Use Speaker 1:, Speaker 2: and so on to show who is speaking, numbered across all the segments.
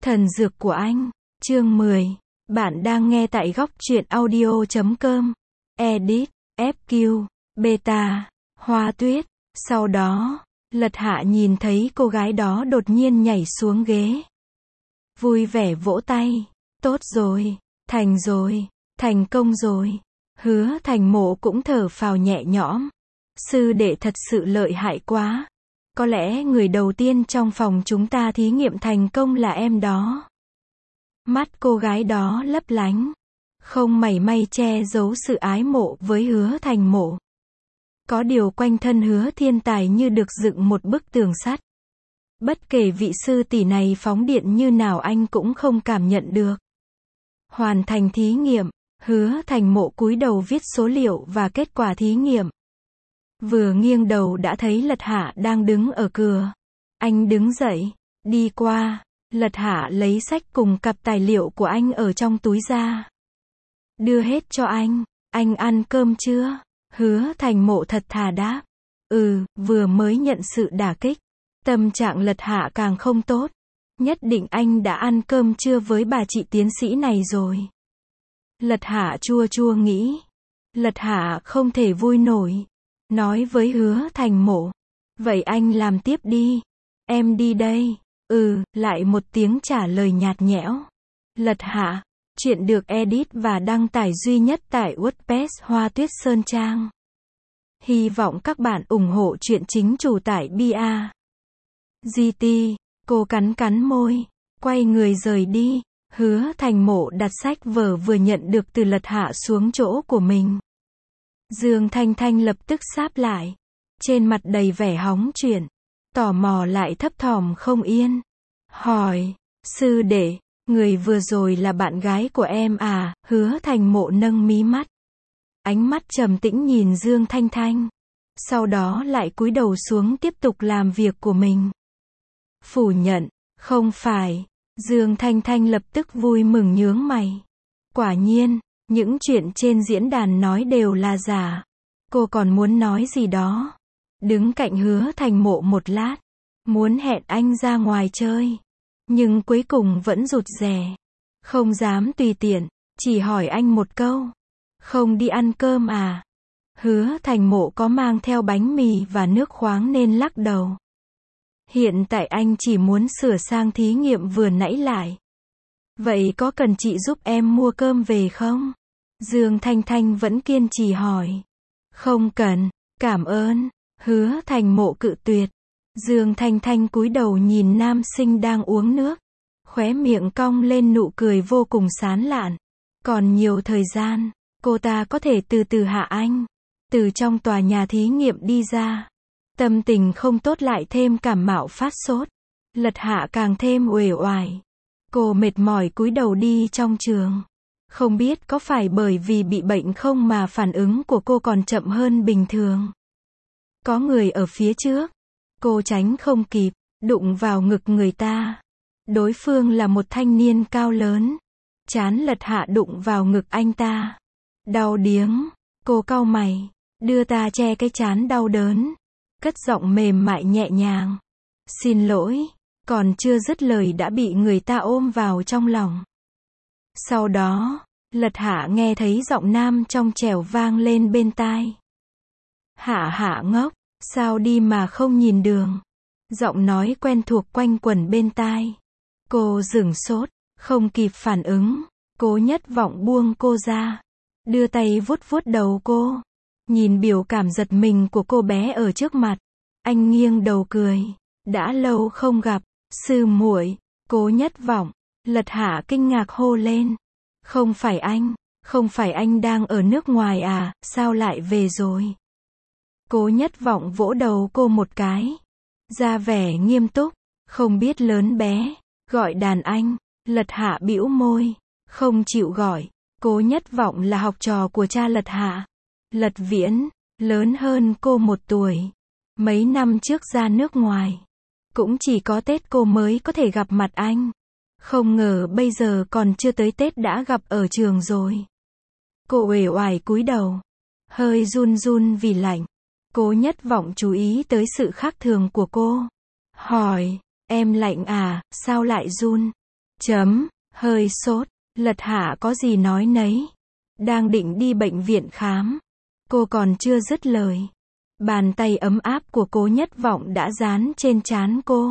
Speaker 1: Thần dược của anh. Chương 10. Bạn đang nghe tại góc truyện audio.com. Edit, FQ, Beta, Hoa Tuyết. Sau đó, Lật Hạ nhìn thấy cô gái đó đột nhiên nhảy xuống ghế. Vui vẻ vỗ tay. Tốt rồi, thành rồi, thành công rồi. Hứa Thành Mộ cũng thở phào nhẹ nhõm. Sư đệ thật sự lợi hại quá. Có lẽ người đầu tiên trong phòng chúng ta thí nghiệm thành công là em đó. Mắt cô gái đó lấp lánh, không mảy may che giấu sự ái mộ với Hứa Thành Mộ. Có điều quanh thân Hứa Thiên Tài như được dựng một bức tường sắt. Bất kể vị sư tỷ này phóng điện như nào anh cũng không cảm nhận được. Hoàn thành thí nghiệm, Hứa Thành Mộ cúi đầu viết số liệu và kết quả thí nghiệm. Vừa nghiêng đầu đã thấy Lật Hạ đang đứng ở cửa. Anh đứng dậy, đi qua. Lật Hạ lấy sách cùng cặp tài liệu của anh ở trong túi ra. Đưa hết cho anh ăn cơm chưa? Hứa Thành Mộ thật thà đáp. Vừa mới nhận sự đả kích. Tâm trạng Lật Hạ càng không tốt. Nhất định anh đã ăn cơm trưa với bà chị tiến sĩ này rồi. Lật Hạ chua chua nghĩ. Lật Hạ không thể vui nổi. Nói với Hứa Thành Mộ. Vậy anh làm tiếp đi. Em đi đây. Lại một tiếng trả lời nhạt nhẽo. Lật Hạ. Chuyện được edit và đăng tải duy nhất tại WordPress Hoa Tuyết Sơn Trang. Hy vọng các bạn ủng hộ chuyện chính chủ tại BA. GT. Cô cắn môi. Quay người rời đi. Hứa Thành Mộ đặt sách vở vừa nhận được từ Lật Hạ xuống chỗ của mình. Dương Thanh Thanh lập tức sáp lại. Trên mặt đầy vẻ hóng chuyện. Tò mò lại thấp thỏm không yên. Hỏi. Sư đệ, người vừa rồi là bạn gái của em à? Hứa Thành Mộ nâng mí mắt. Ánh mắt trầm tĩnh nhìn Dương Thanh Thanh. Sau đó lại cúi đầu xuống tiếp tục làm việc của mình. Phủ nhận. Không phải. Dương Thanh Thanh lập tức vui mừng nhướng mày. Quả nhiên. Những chuyện trên diễn đàn nói đều là giả. Cô còn muốn nói gì đó. Đứng cạnh Hứa Thành Mộ một lát. Muốn hẹn anh ra ngoài chơi. Nhưng cuối cùng vẫn rụt rè. Không dám tùy tiện. Chỉ hỏi anh một câu. Không đi ăn cơm à? Hứa Thành Mộ có mang theo bánh mì và nước khoáng nên lắc đầu. Hiện tại anh chỉ muốn sửa sang thí nghiệm vừa nãy lại. Vậy có cần chị giúp em mua cơm về không? Dương Thanh Thanh vẫn kiên trì hỏi. Không cần, cảm ơn. Hứa Thành Mộ cự tuyệt. Dương Thanh Thanh cúi đầu nhìn nam sinh đang uống nước. Khóe miệng cong lên nụ cười vô cùng sán lạn. Còn nhiều thời gian, cô ta có thể từ từ hạ anh. Từ trong tòa nhà thí nghiệm đi ra. Tâm tình không tốt lại thêm cảm mạo phát sốt. Lật Hạ càng thêm uể oải. Cô mệt mỏi cúi đầu đi trong trường. Không biết có phải bởi vì bị bệnh không mà phản ứng của cô còn chậm hơn bình thường. Có người ở phía trước. Cô tránh không kịp, đụng vào ngực người ta. Đối phương là một thanh niên cao lớn. Trán Lật Hạ đụng vào ngực anh ta. Đau điếng. Cô cau mày. Đưa ta che cái trán đau đớn. Cất giọng mềm mại nhẹ nhàng. Xin lỗi. Còn chưa dứt lời đã bị người ta ôm vào trong lòng. Sau đó, Lật Hạ nghe thấy giọng nam trong trẻo vang lên bên tai. Hạ ngốc, sao đi mà không nhìn đường? Giọng nói quen thuộc quanh quẩn bên tai. Cô sửng sốt, không kịp phản ứng. Cố Nhất Vọng buông cô ra. Đưa tay vuốt vuốt đầu cô. Nhìn biểu cảm giật mình của cô bé ở trước mặt. Anh nghiêng đầu cười. Đã lâu không gặp, sư muội. Cố Nhất Vọng. Lật Hạ kinh ngạc hô lên. Không phải anh đang ở nước ngoài à, sao lại về rồi? Cố Nhất Vọng vỗ đầu cô một cái. Ra vẻ nghiêm túc, không biết lớn bé, gọi đàn anh. Lật Hạ bĩu môi, không chịu gọi. Cố Nhất Vọng là học trò của cha Lật Hạ. Lật Viễn, lớn hơn cô 1 tuổi. Mấy năm trước ra nước ngoài. Cũng chỉ có Tết cô mới có thể gặp mặt anh. Không ngờ bây giờ còn chưa tới Tết đã gặp ở trường rồi. Cô uể oải cúi đầu. Hơi run run vì lạnh. Cố Nhất Vọng chú ý tới sự khác thường của cô. Hỏi, em lạnh à, sao lại run? Hơi sốt, Lật Hạ có gì nói nấy. Đang định đi bệnh viện khám. Cô còn chưa dứt lời. Bàn tay ấm áp của Cố Nhất Vọng đã dán trên trán cô.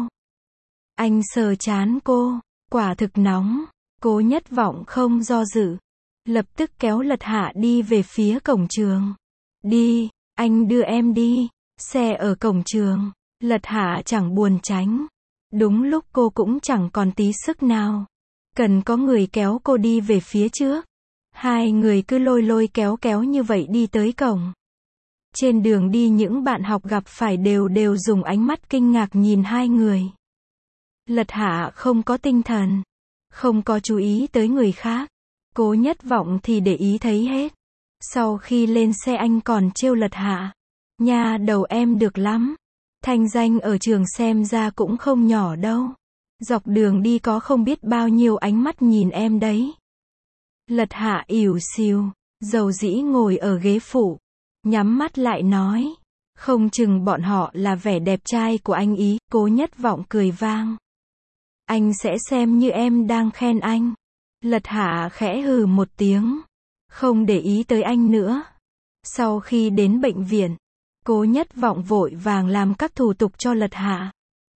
Speaker 1: Anh sờ trán cô, quả thực nóng. Cố Nhất Vọng không do dự. Lập tức kéo Lật Hạ đi về phía cổng trường. Đi, anh đưa em đi. Xe ở cổng trường. Lật Hạ chẳng buồn tránh. Đúng lúc cô cũng chẳng còn tí sức nào. Cần có người kéo cô đi về phía trước. Hai người cứ lôi lôi kéo kéo như vậy đi tới cổng. Trên đường đi những bạn học gặp phải đều dùng ánh mắt kinh ngạc nhìn hai người. Lật Hạ không có tinh thần. Không có chú ý tới người khác. Cố Nhất Vọng thì để ý thấy hết. Sau khi lên xe anh còn trêu Lật Hạ. Nha đầu em được lắm. Thanh danh ở trường xem ra cũng không nhỏ đâu. Dọc đường đi có không biết bao nhiêu ánh mắt nhìn em đấy. Lật Hạ ỉu xìu, dầu dĩ ngồi ở ghế phụ. Nhắm mắt lại nói. Không chừng bọn họ là vẻ đẹp trai của anh ý. Cố Nhất Vọng cười vang. Anh sẽ xem như em đang khen anh. Lật Hạ khẽ hừ một tiếng. Không để ý tới anh nữa. Sau khi đến bệnh viện, Cố Nhất Vọng vội vàng làm các thủ tục cho Lật Hạ.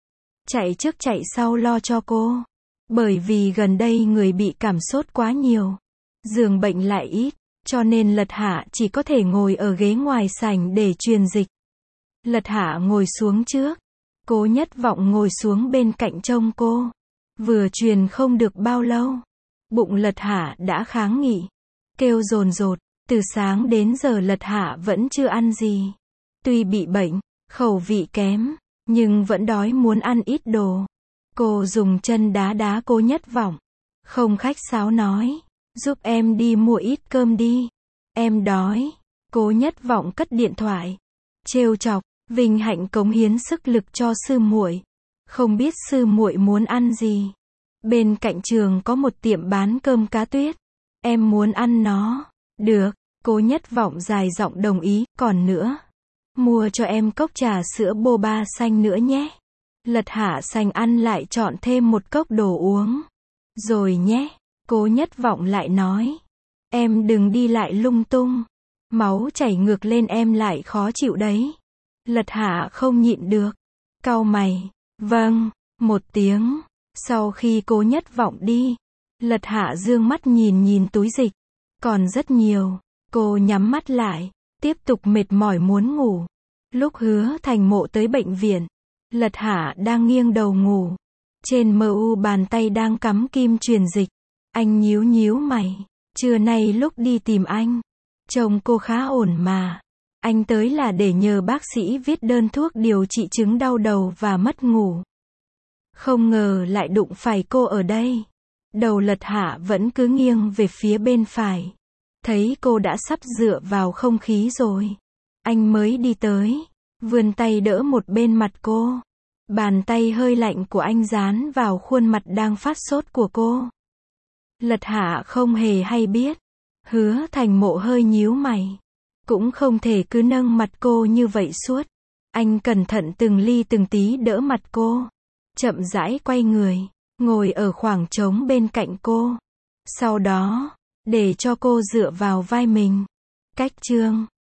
Speaker 1: Chạy trước chạy sau lo cho cô. Bởi vì gần đây người bị cảm sốt quá nhiều. Giường bệnh lại ít. Cho nên Lật Hạ chỉ có thể ngồi ở ghế ngoài sảnh để truyền dịch. Lật Hạ ngồi xuống trước. Cố Nhất Vọng ngồi xuống bên cạnh trông cô. Vừa truyền không được bao lâu. Bụng Lật Hạ đã kháng nghị. Kêu dồn dột. Từ sáng đến giờ Lật Hạ vẫn chưa ăn gì. Tuy bị bệnh, khẩu vị kém, nhưng vẫn đói muốn ăn ít đồ. Cô dùng chân đá đá Cố Nhất Vọng. Không khách sáo nói. Giúp em đi mua ít cơm đi. Em đói. Cố Nhất Vọng cất điện thoại. Trêu chọc. Vinh hạnh cống hiến sức lực cho sư muội. Không biết sư muội muốn ăn gì. Bên cạnh trường có một tiệm bán cơm cá tuyết. Em muốn ăn nó. Được. Cố Nhất Vọng dài giọng đồng ý. Còn nữa. Mua cho em cốc trà sữa boba xanh nữa nhé. Lật Hạ xanh ăn lại chọn thêm một cốc đồ uống. Rồi nhé. Cố Nhất Vọng lại nói. Em đừng đi lại lung tung. Máu chảy ngược lên em lại khó chịu đấy. Lật Hạ không nhịn được. Cau mày. Vâng. Một tiếng. Sau khi Cố Nhất Vọng đi. Lật Hạ dương mắt nhìn túi dịch. Còn rất nhiều. Cô nhắm mắt lại. Tiếp tục mệt mỏi muốn ngủ. Lúc Hứa Thành Mộ tới bệnh viện. Lật Hạ đang nghiêng đầu ngủ. Trên MU bàn tay đang cắm kim truyền dịch. Anh nhíu mày. Trưa nay lúc đi tìm anh. Trông cô khá ổn mà. Anh tới là để nhờ bác sĩ viết đơn thuốc điều trị chứng đau đầu và mất ngủ. Không ngờ lại đụng phải cô ở đây. Đầu Lật Hạ vẫn cứ nghiêng về phía bên phải. Thấy cô đã sắp dựa vào không khí rồi. Anh mới đi tới. Vươn tay đỡ một bên mặt cô. Bàn tay hơi lạnh của anh dán vào khuôn mặt đang phát sốt của cô. Lật Hạ không hề hay biết. Hứa Thành Mộ hơi nhíu mày. Cũng không thể cứ nâng mặt cô như vậy suốt. Anh cẩn thận từng ly từng tí đỡ mặt cô. Chậm rãi quay người. Ngồi ở khoảng trống bên cạnh cô. Sau đó, để cho cô dựa vào vai mình. Cách chương